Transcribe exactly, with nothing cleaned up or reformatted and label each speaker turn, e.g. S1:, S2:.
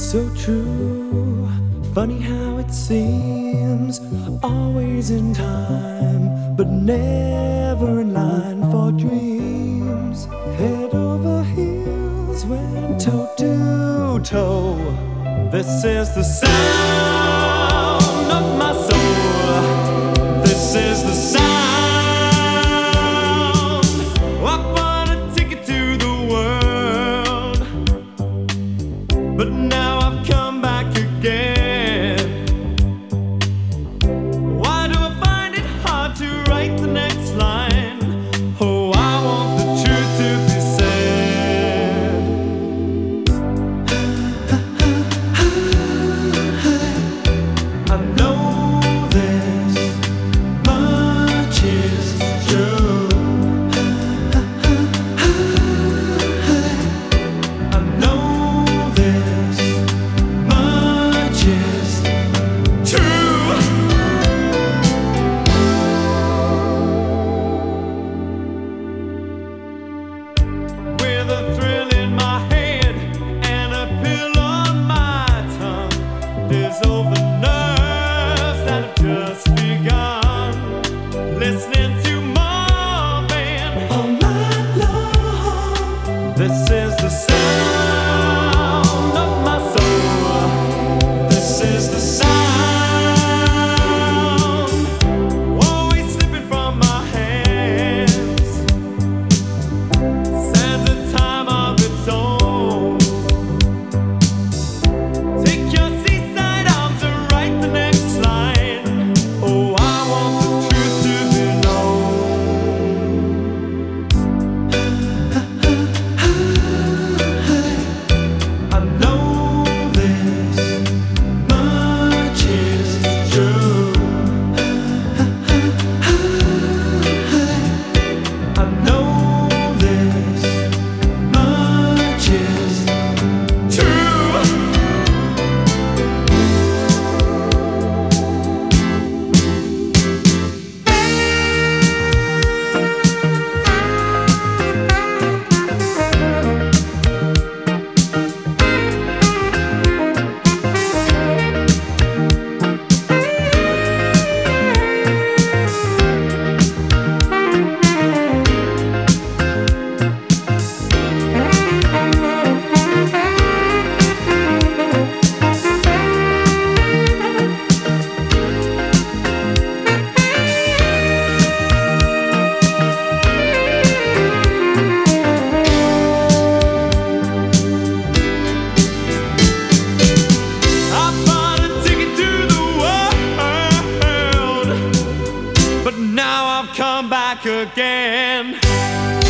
S1: So true, funny how it seems, always in time, but never in line for dreams. Head over heels, went toe to toe. This is the sound of my soul. This is the sound. I bought a ticket to the world, but now I've come back again. Why do I find it hard to write the next line? Oh, I want the truth to be said. I know this much is true. I know this much is true. With a thrill in my head and a pill on my tongue, there's over nerves that have just begun. Listening to Marvin all night long. This is the sound of my soul. This is the sound, always slipping from my hands. Stands a time of its own. Take your seaside arms and write the next line. Oh, I want the truth to be known. I know this much is true. I know this much is true. I bought a ticket to the world, but now I've come back again.